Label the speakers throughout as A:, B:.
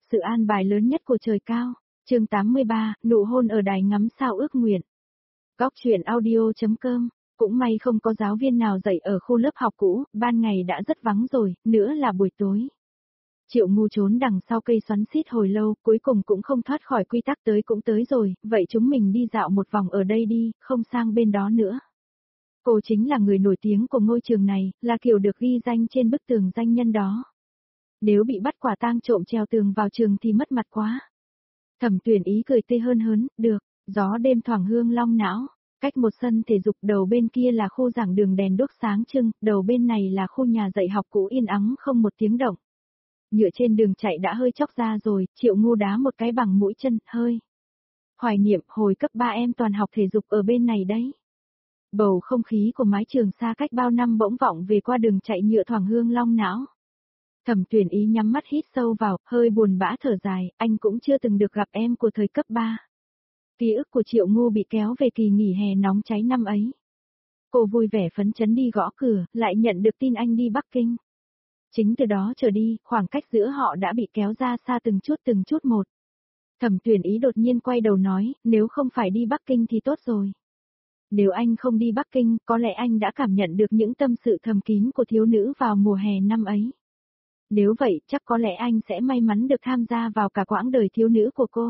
A: Sự an bài lớn nhất của trời cao. Chương 83, nụ hôn ở đài ngắm sao ước nguyện. Góc truyện audio.com. Cũng may không có giáo viên nào dạy ở khu lớp học cũ, ban ngày đã rất vắng rồi, nữa là buổi tối. Triệu Ngu trốn đằng sau cây xoắn xít hồi lâu, cuối cùng cũng không thoát khỏi quy tắc tới cũng tới rồi, vậy chúng mình đi dạo một vòng ở đây đi, không sang bên đó nữa. Cô chính là người nổi tiếng của ngôi trường này, là kiểu được ghi danh trên bức tường danh nhân đó. Nếu bị bắt quả tang trộm trèo tường vào trường thì mất mặt quá. Thẩm Tuyển Ý cười tươi hơn hớn, được, gió đêm thoảng hương long não. Cách một sân thể dục đầu bên kia là khu giảng đường đèn đuốc sáng trưng, đầu bên này là khu nhà dạy học cũ yên ắng không một tiếng động. Nhựa trên đường chạy đã hơi chóc ra rồi, Triệu Ngu đá một cái bằng mũi chân, hơi. Hoài niệm, hồi cấp 3 em toàn học thể dục ở bên này đấy. Bầu không khí của mái trường xa cách bao năm bỗng vọng về qua đường chạy nhựa thoảng hương long não. Thẩm Tuyển Ý nhắm mắt hít sâu vào, hơi buồn bã thở dài, anh cũng chưa từng được gặp em của thời cấp 3. Ký ức của Triệu Ngu bị kéo về kỳ nghỉ hè nóng cháy năm ấy. Cô vui vẻ phấn chấn đi gõ cửa, lại nhận được tin anh đi Bắc Kinh. Chính từ đó trở đi, khoảng cách giữa họ đã bị kéo ra xa từng chút một. Thẩm Tuyển Ý đột nhiên quay đầu nói, nếu không phải đi Bắc Kinh thì tốt rồi. Nếu anh không đi Bắc Kinh, có lẽ anh đã cảm nhận được những tâm sự thầm kín của thiếu nữ vào mùa hè năm ấy. Nếu vậy, chắc có lẽ anh sẽ may mắn được tham gia vào cả quãng đời thiếu nữ của cô.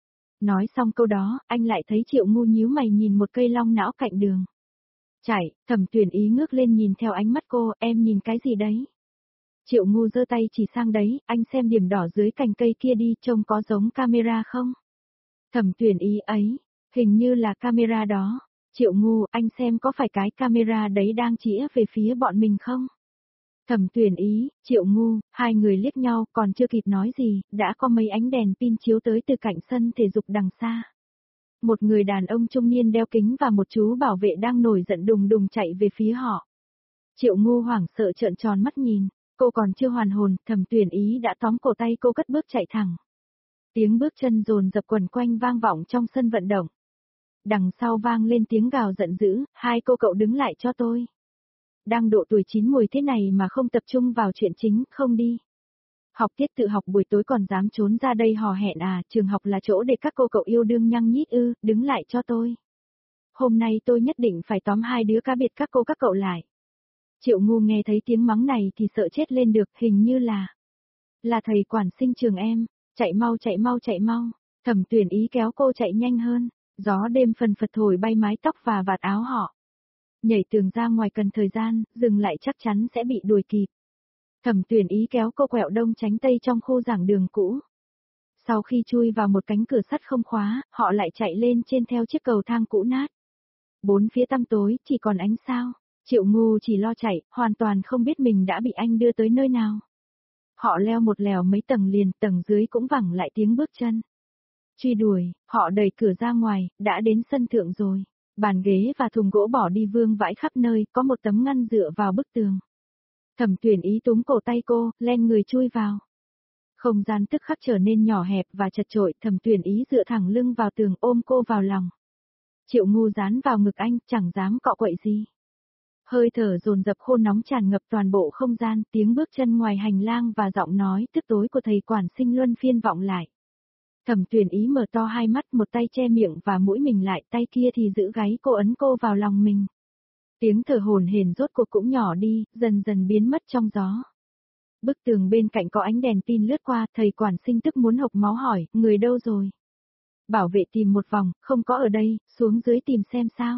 A: Nói xong câu đó, anh lại thấy Triệu Ngu nhíu mày nhìn một cây long não cạnh đường. Chạy, Thẩm Tuyển Ý ngước lên nhìn theo ánh mắt cô, em nhìn cái gì đấy? Triệu Ngu giơ tay chỉ sang đấy, anh xem điểm đỏ dưới cành cây kia đi, trông có giống camera không? Thẩm Tuyển Ý ấy, hình như là camera đó. Triệu Ngu, anh xem có phải cái camera đấy đang chĩa về phía bọn mình không? Thẩm Tuyển Ý, Triệu Ngu, hai người liếc nhau, còn chưa kịp nói gì, đã có mấy ánh đèn pin chiếu tới từ cạnh sân thể dục đằng xa. Một người đàn ông trung niên đeo kính và một chú bảo vệ đang nổi giận đùng đùng chạy về phía họ. Triệu Ngu hoảng sợ trợn tròn mắt nhìn, cô còn chưa hoàn hồn, Thẩm Tuyển Ý đã tóm cổ tay cô cất bước chạy thẳng. Tiếng bước chân dồn dập quần quanh vang vọng trong sân vận động. Đằng sau vang lên tiếng gào giận dữ, hai cô cậu đứng lại cho tôi. Đang độ tuổi chín mùi thế này mà không tập trung vào chuyện chính, không đi. Học tiết tự học buổi tối còn dám trốn ra đây hò hẹn à, trường học là chỗ để các cô cậu yêu đương nhăng nhít ư, đứng lại cho tôi. Hôm nay tôi nhất định phải tóm hai đứa cá biệt các cô các cậu lại. Triệu Ngu nghe thấy tiếng mắng này thì sợ chết lên được, hình như là thầy quản sinh trường em, chạy mau chạy mau chạy mau. Thẩm Tuyển Ý kéo cô chạy nhanh hơn, gió đêm phần phật thổi bay mái tóc và vạt áo họ. Nhảy tường ra ngoài cần thời gian, dừng lại chắc chắn sẽ bị đuổi kịp. Thẩm Tuyển Ý kéo cô quẹo đông tránh tây trong khu giảng đường cũ. Sau khi chui vào một cánh cửa sắt không khóa, họ lại chạy lên trên theo chiếc cầu thang cũ nát. Bốn phía tăm tối, chỉ còn ánh sao. Triệu Ngu chỉ lo chạy, hoàn toàn không biết mình đã bị anh đưa tới nơi nào. Họ leo một lèo mấy tầng liền, tầng dưới cũng vẳng lại tiếng bước chân. Truy đuổi, họ đẩy cửa ra ngoài, đã đến sân thượng rồi. Bàn ghế và thùng gỗ bỏ đi vương vãi khắp nơi, có một tấm ngăn dựa vào bức tường. Thẩm Tuyển Ý túm cổ tay cô, len người chui vào. Không gian tức khắc trở nên nhỏ hẹp và chật chội, Thẩm Tuyển Ý dựa thẳng lưng vào tường ôm cô vào lòng. Triệu Ngu dán vào ngực anh, chẳng dám cọ quậy gì. Hơi thở dồn dập khô nóng tràn ngập toàn bộ không gian, tiếng bước chân ngoài hành lang và giọng nói tức tối của thầy quản sinh luân phiên vọng lại. Thẩm Tuyển Ý mở to hai mắt, một tay che miệng và mũi mình lại, tay kia thì giữ gáy cô ấn cô vào lòng mình. Tiếng thở hổn hển rốt cuộc cũng nhỏ đi, dần dần biến mất trong gió. Bức tường bên cạnh có ánh đèn pin lướt qua, thầy quản sinh tức muốn hộc máu hỏi, người đâu rồi? Bảo vệ tìm một vòng, không có ở đây, xuống dưới tìm xem sao.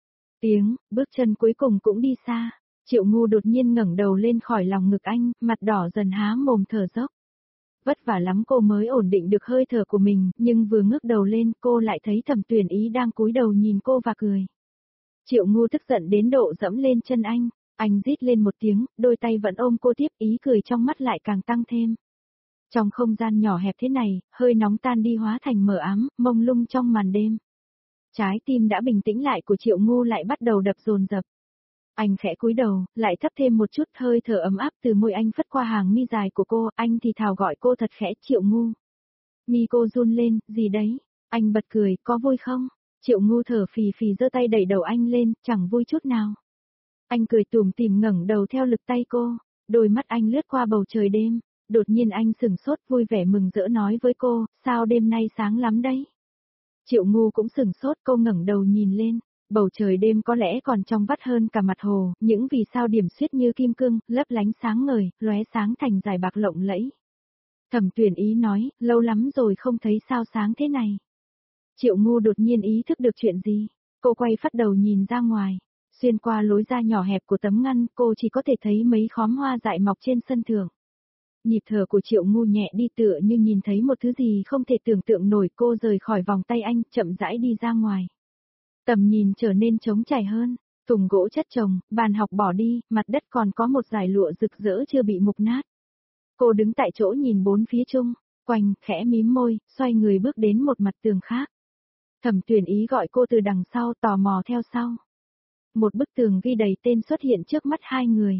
A: Bước chân cuối cùng cũng đi xa. Triệu Ngu đột nhiên ngẩng đầu lên khỏi lòng ngực anh, mặt đỏ dần há mồm thở dốc. Vất vả lắm cô mới ổn định được hơi thở của mình, nhưng vừa ngước đầu lên cô lại thấy Thẩm Tuyển Ý đang cúi đầu nhìn cô và cười. Triệu Ngu tức giận đến độ dẫm lên chân anh rít lên một tiếng, đôi tay vẫn ôm cô tiếp, ý cười trong mắt lại càng tăng thêm. Trong không gian nhỏ hẹp thế này, hơi nóng tan đi hóa thành mờ ám, mông lung trong màn đêm. Trái tim đã bình tĩnh lại của Triệu Ngu lại bắt đầu đập dồn dập. Anh khẽ cúi đầu, lại thấp thêm một chút, hơi thở ấm áp từ môi anh phất qua hàng mi dài của cô, anh thì thào gọi cô thật khẽ, Triệu Ngu. Mi cô run lên, gì đấy? Anh bật cười, có vui không? Triệu Ngu thở phì phì giơ tay đẩy đầu anh lên, chẳng vui chút nào. Anh cười tủm tỉm ngẩng đầu theo lực tay cô, đôi mắt anh lướt qua bầu trời đêm. Đột nhiên anh sừng sốt vui vẻ mừng rỡ nói với cô, sao đêm nay sáng lắm đấy. Triệu Ngu cũng sừng sốt, cô ngẩng đầu nhìn lên, bầu trời đêm có lẽ còn trong vắt hơn cả mặt hồ, những vì sao điểm xuyết như kim cương, lấp lánh sáng ngời, lóe sáng thành dải bạc lộng lẫy. Thẩm Tuyển Ý nói, lâu lắm rồi không thấy sao sáng thế này. Triệu Ngu đột nhiên ý thức được chuyện gì, cô quay phát đầu nhìn ra ngoài, xuyên qua lối ra nhỏ hẹp của tấm ngăn, cô chỉ có thể thấy mấy khóm hoa dại mọc trên sân thượng. Nhịp thở của Triệu Ngu nhẹ đi tựa như nhìn thấy một thứ gì không thể tưởng tượng nổi, cô rời khỏi vòng tay anh, chậm rãi đi ra ngoài. Tầm nhìn trở nên trống trải hơn, thùng gỗ chất chồng, bàn học bỏ đi, mặt đất còn có một dải lụa rực rỡ chưa bị mục nát. Cô đứng tại chỗ nhìn bốn phía chung, quanh, khẽ mím môi, xoay người bước đến một mặt tường khác. Thẩm Tuyển Ý gọi cô từ đằng sau, tò mò theo sau. Một bức tường ghi đầy tên xuất hiện trước mắt hai người.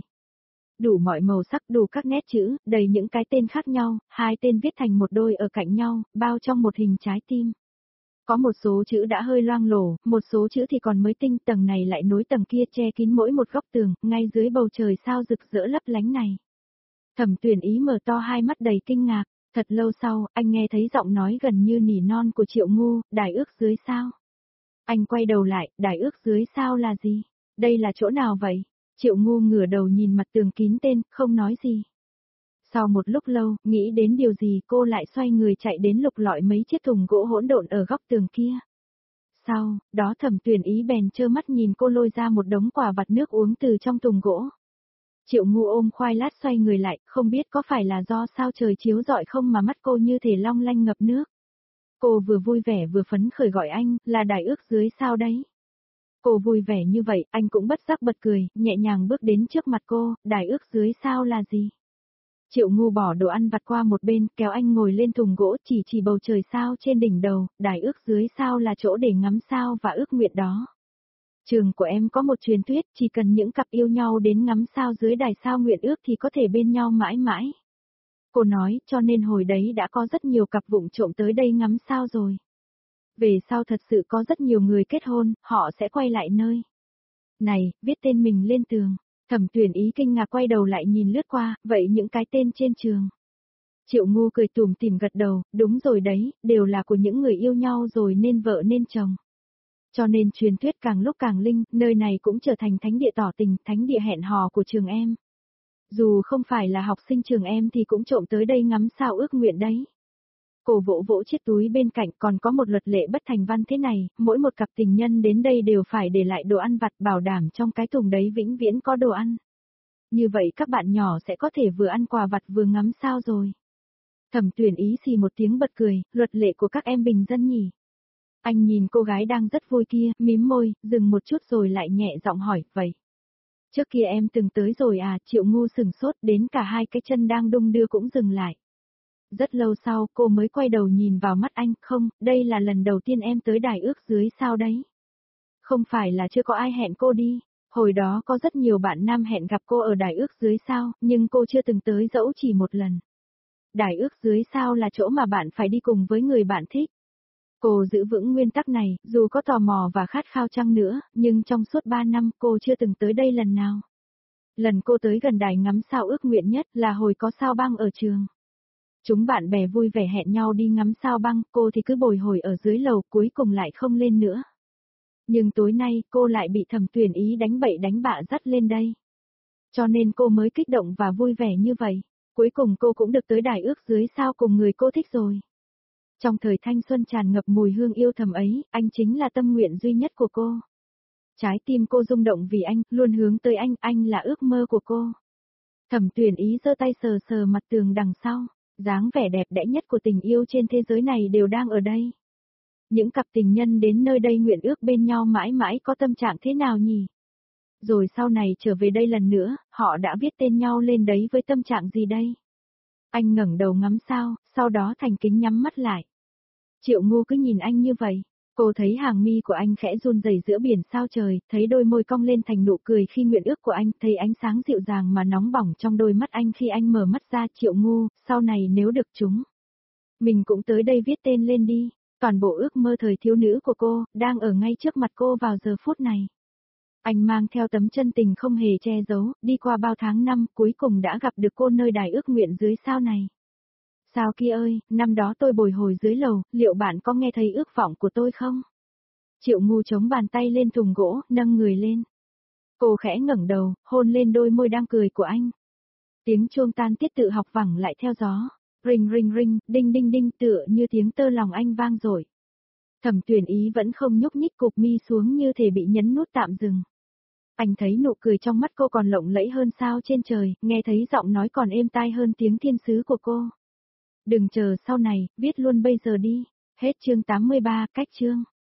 A: Đủ mọi màu sắc, đủ các nét chữ, đầy những cái tên khác nhau, hai tên viết thành một đôi ở cạnh nhau, bao trong một hình trái tim. Có một số chữ đã hơi loang lổ, một số chữ thì còn mới tinh, tầng này lại nối tầng kia che kín mỗi một góc tường, ngay dưới bầu trời sao rực rỡ lấp lánh này. Thẩm Tuyển Ý mở to hai mắt đầy kinh ngạc, thật lâu sau, anh nghe thấy giọng nói gần như nỉ non của Triệu Ngu, đài ước dưới sao. Anh quay đầu lại, đài ước dưới sao là gì? Đây là chỗ nào vậy? Triệu Ngu ngửa đầu nhìn mặt tường kín tên, không nói gì. Sau một lúc lâu, nghĩ đến điều gì cô lại xoay người chạy đến lục lọi mấy chiếc thùng gỗ hỗn độn ở góc tường kia. Sau, đó Thẩm Tuyển Ý bèn trơ mắt nhìn cô lôi ra một đống quả vặt nước uống từ trong thùng gỗ. Triệu Ngu ôm khoai lát xoay người lại, không biết có phải là do sao trời chiếu rọi không mà mắt cô như thể long lanh ngập nước. Cô vừa vui vẻ vừa phấn khởi gọi anh, là đài ước dưới sao đấy. Cô vui vẻ như vậy, anh cũng bất giác bật cười, nhẹ nhàng bước đến trước mặt cô, đài ước dưới sao là gì? Triệu Ngu bỏ đồ ăn vặt qua một bên, kéo anh ngồi lên thùng gỗ, chỉ bầu trời sao trên đỉnh đầu, đài ước dưới sao là chỗ để ngắm sao và ước nguyện đó. Trường của em có một truyền thuyết, chỉ cần những cặp yêu nhau đến ngắm sao dưới đài sao nguyện ước thì có thể bên nhau mãi mãi. Cô nói, cho nên hồi đấy đã có rất nhiều cặp vụng trộm tới đây ngắm sao rồi. Về sau thật sự có rất nhiều người kết hôn, họ sẽ quay lại nơi này, viết tên mình lên tường. Thẩm Tuyển Ý kinh ngạc quay đầu lại nhìn lướt qua, vậy những cái tên trên trường. Triệu Ngu cười tủm tỉm gật đầu, đúng rồi đấy, đều là của những người yêu nhau rồi nên vợ nên chồng. Cho nên truyền thuyết càng lúc càng linh, nơi này cũng trở thành thánh địa tỏ tình, thánh địa hẹn hò của trường em. Dù không phải là học sinh trường em thì cũng trộm tới đây ngắm sao ước nguyện đấy. Cô vỗ vỗ chiếc túi bên cạnh, còn có một luật lệ bất thành văn thế này, mỗi một cặp tình nhân đến đây đều phải để lại đồ ăn vặt, bảo đảm trong cái thùng đấy vĩnh viễn có đồ ăn. Như vậy các bạn nhỏ sẽ có thể vừa ăn quà vặt vừa ngắm sao rồi. Thẩm Tuyển Ý xì một tiếng bật cười, luật lệ của các em bình dân nhỉ. Anh nhìn cô gái đang rất vui kia, mím môi, dừng một chút rồi lại nhẹ giọng hỏi, vậy. Trước kia em từng tới rồi à? Triệu Ngu sừng sốt, đến cả hai cái chân đang đung đưa cũng dừng lại. Rất lâu sau cô mới quay đầu nhìn vào mắt anh, không, đây là lần đầu tiên em tới đài ước dưới sao đấy. Không phải là chưa có ai hẹn cô đi, hồi đó có rất nhiều bạn nam hẹn gặp cô ở đài ước dưới sao, nhưng cô chưa từng tới dẫu chỉ một lần. Đài ước dưới sao là chỗ mà bạn phải đi cùng với người bạn thích. Cô giữ vững nguyên tắc này, dù có tò mò và khát khao chăng nữa, nhưng trong suốt 3 năm cô chưa từng tới đây lần nào. Lần cô tới gần đài ngắm sao ước nguyện nhất là hồi có sao băng ở trường. Chúng bạn bè vui vẻ hẹn nhau đi ngắm sao băng, cô thì cứ bồi hồi ở dưới lầu, cuối cùng lại không lên nữa. Nhưng tối nay, cô lại bị Thẩm Tuyển Ý đánh bậy đánh bạ dắt lên đây. Cho nên cô mới kích động và vui vẻ như vậy. Cuối cùng cô cũng được tới đài ước dưới sao cùng người cô thích rồi. Trong thời thanh xuân tràn ngập mùi hương yêu thầm ấy, anh chính là tâm nguyện duy nhất của cô. Trái tim cô rung động vì anh, luôn hướng tới anh là ước mơ của cô. Thẩm Tuyển Ý giơ tay sờ sờ mặt tường đằng sau. Dáng vẻ đẹp đẽ nhất của tình yêu trên thế giới này đều đang ở đây. Những cặp tình nhân đến nơi đây nguyện ước bên nhau mãi mãi có tâm trạng thế nào nhỉ? Rồi sau này trở về đây lần nữa, họ đã viết tên nhau lên đấy với tâm trạng gì đây? Anh ngẩng đầu ngắm sao, sau đó thành kính nhắm mắt lại. Triệu Ngu cứ nhìn anh như vậy. Cô thấy hàng mi của anh khẽ run rẩy giữa biển sao trời, thấy đôi môi cong lên thành nụ cười khi nguyện ước của anh, thấy ánh sáng dịu dàng mà nóng bỏng trong đôi mắt anh khi anh mở mắt ra. Triệu Ngu, sau này nếu được chúng, mình cũng tới đây viết tên lên đi. Toàn bộ ước mơ thời thiếu nữ của cô, đang ở ngay trước mặt cô vào giờ phút này. Anh mang theo tấm chân tình không hề che giấu, đi qua bao tháng năm, cuối cùng đã gặp được cô nơi đài ước nguyện dưới sao này. Sao kia ơi, năm đó tôi bồi hồi dưới lầu, liệu bạn có nghe thấy ước vọng của tôi không? Triệu Ngu chống bàn tay lên thùng gỗ, nâng người lên. Cô khẽ ngẩng đầu, hôn lên đôi môi đang cười của anh. Tiếng chuông tan tiết tự học vẳng lại theo gió. Ring ring ring, đinh đinh đinh tựa như tiếng tơ lòng anh vang dội. Thẩm Tuyển Ý vẫn không nhúc nhích, cụp mi xuống như thể bị nhấn nút tạm dừng. Anh thấy nụ cười trong mắt cô còn lộng lẫy hơn sao trên trời, nghe thấy giọng nói còn êm tai hơn tiếng thiên sứ của cô. Đừng chờ sau này, viết luôn bây giờ đi. Hết chương 83, cách chương.